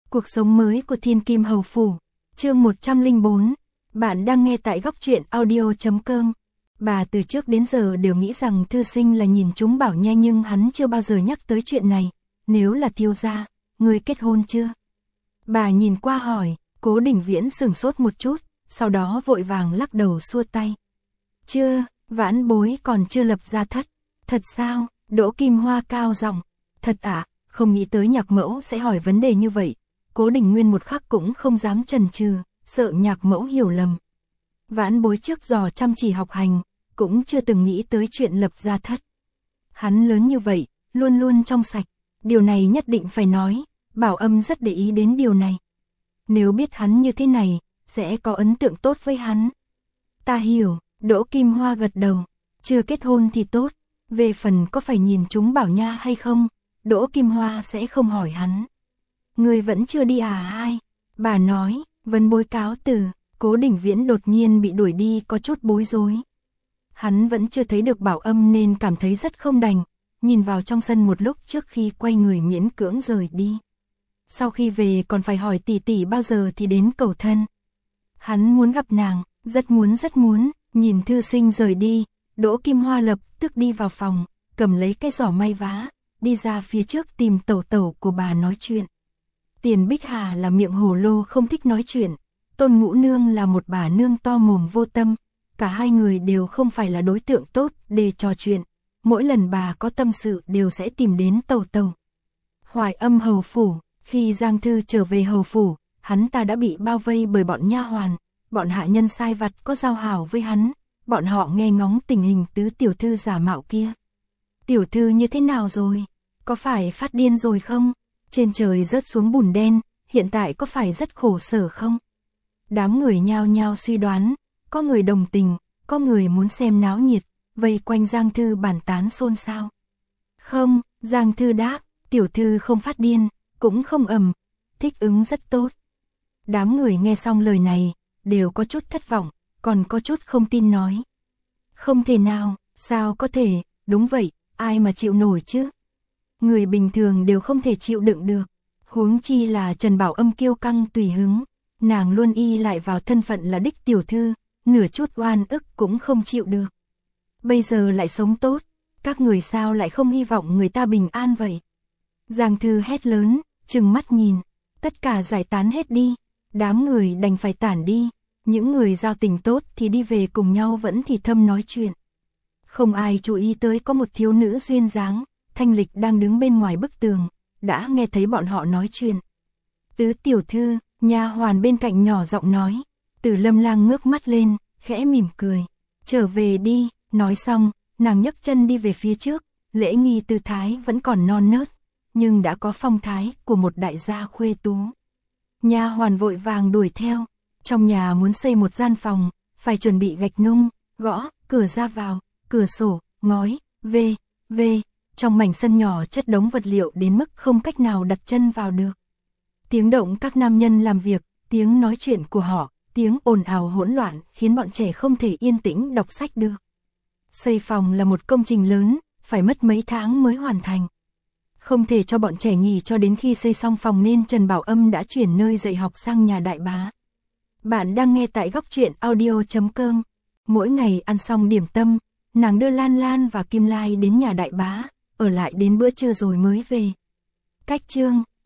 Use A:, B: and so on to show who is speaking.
A: Cuộc sống mới của Thiên Kim Hầu Phủ, chương 104, bạn đang nghe tại góc truyện audio.com. Bà từ trước đến giờ đều nghĩ rằng thư sinh là nhìn chúng Bảo Nha, nhưng hắn chưa bao giờ nhắc tới chuyện này. Nếu là Thiếu gia, người kết hôn chưa? Bà nhìn qua hỏi. Cố Đình Viễn sửng sốt một chút, sau đó vội vàng lắc đầu xua tay. Chưa, vãn bối còn chưa lập gia thất. Thật sao? Đỗ Kim Hoa cao giọng. Thật ạ, không nghĩ tới Nhạc mẫu sẽ hỏi vấn đề như vậy. Cố Đình Nguyên một khắc cũng không dám chần chừ, sợ Nhạc mẫu hiểu lầm. Vãn bối trước giờ chăm chỉ học hành, cũng chưa từng nghĩ tới chuyện lập gia thất. Hắn lớn như vậy, luôn luôn trong sạch, điều này nhất định phải nói, Bảo Âm rất để ý đến điều này. Nếu biết hắn như thế này, sẽ có ấn tượng tốt với hắn. Ta hiểu, Đỗ Kim Hoa gật đầu, chưa kết hôn thì tốt, về phần có phải nhìn chúng Bảo Nha hay không, Đỗ Kim Hoa sẽ không hỏi hắn. Người vẫn chưa đi à ai? Bà nói, Vân bối cáo từ. Cố Đình Viễn đột nhiên bị đuổi đi có chút bối rối. Hắn vẫn chưa thấy được Bảo Âm nên cảm thấy rất không đành, nhìn vào trong sân một lúc trước khi quay người miễn cưỡng rời đi. Sau khi về còn phải hỏi tỷ tỷ bao giờ thì đến cầu thân. Hắn muốn gặp nàng, rất muốn, nhìn thư sinh rời đi, Đỗ Kim Hoa lập tức đi vào phòng, cầm lấy cái giỏ may vá, đi ra phía trước tìm tẩu tẩu của bà nói chuyện. Tiền Bích Hà là miệng hồ lô không thích nói chuyện, Tôn Ngũ Nương là một bà nương to mồm vô tâm, cả hai người đều không phải là đối tượng tốt để trò chuyện, mỗi lần bà có tâm sự đều sẽ tìm đến tẩu tẩu. Hoài Âm hầu phủ, khi Giang Thư trở về hầu phủ, hắn ta đã bị bao vây bởi bọn nha hoàn, bọn hạ nhân sai vặt có giao hảo với hắn, bọn họ nghe ngóng tình hình tứ tiểu thư giả mạo kia. Tiểu thư như thế nào rồi? Có phải phát điên rồi không? Trên trời rớt xuống bùn đen, hiện tại có phải rất khổ sở không? Đám người nhao nhao suy đoán, có người đồng tình, có người muốn xem náo nhiệt, vây quanh Giang Thư bàn tán xôn xao. Không, Giang Thư đáp, tiểu thư không phát điên, cũng không ầm, thích ứng rất tốt. Đám người nghe xong lời này, đều có chút thất vọng, còn có chút không tin nói. Không thể nào, sao có thể, đúng vậy, ai mà chịu nổi chứ? Người bình thường đều không thể chịu đựng được, huống chi là Trần Bảo Âm kiêu căng tùy hứng, nàng luôn y lại vào thân phận là đích tiểu thư, nửa chút oan ức cũng không chịu được. Bây giờ lại sống tốt, các người sao lại không hy vọng người ta bình an vậy? Giang Thư hét lớn, trừng mắt nhìn, tất cả giải tán hết đi, đám người đành phải tản đi, những người giao tình tốt thì đi về cùng nhau vẫn thì thầm nói chuyện. Không ai chú ý tới có một thiếu nữ duyên dáng, thanh lịch đang đứng bên ngoài bức tường, đã nghe thấy bọn họ nói chuyện. Tứ tiểu thư, nha hoàn bên cạnh nhỏ giọng nói. Từ Lâm Lang ngước mắt lên, khẽ mỉm cười. Trở về đi, nói xong, nàng nhấc chân đi về phía trước, lễ nghi tư thái vẫn còn non nớt, nhưng đã có phong thái của một đại gia khuê tú. Nha hoàn vội vàng đuổi theo, trong nhà muốn xây một gian phòng, phải chuẩn bị gạch nung, gõ, cửa ra vào, cửa sổ, ngói, vê, trong mảnh sân nhỏ chất đống vật liệu đến mức không cách nào đặt chân vào được. Tiếng động các nam nhân làm việc, tiếng nói chuyện của họ, tiếng ồn ào hỗn loạn khiến bọn trẻ không thể yên tĩnh đọc sách được. Xây phòng là một công trình lớn, phải mất mấy tháng mới hoàn thành. Không thể cho bọn trẻ nghỉ cho đến khi xây xong phòng nên Trần Bảo Âm đã chuyển nơi dạy học sang nhà đại bá. Bạn đang nghe tại góc truyện audio.com. Mỗi ngày ăn xong điểm tâm, nàng đưa Lan Lan và Kim Lai đến nhà đại bá, ở lại đến bữa trưa rồi mới về. Cách chương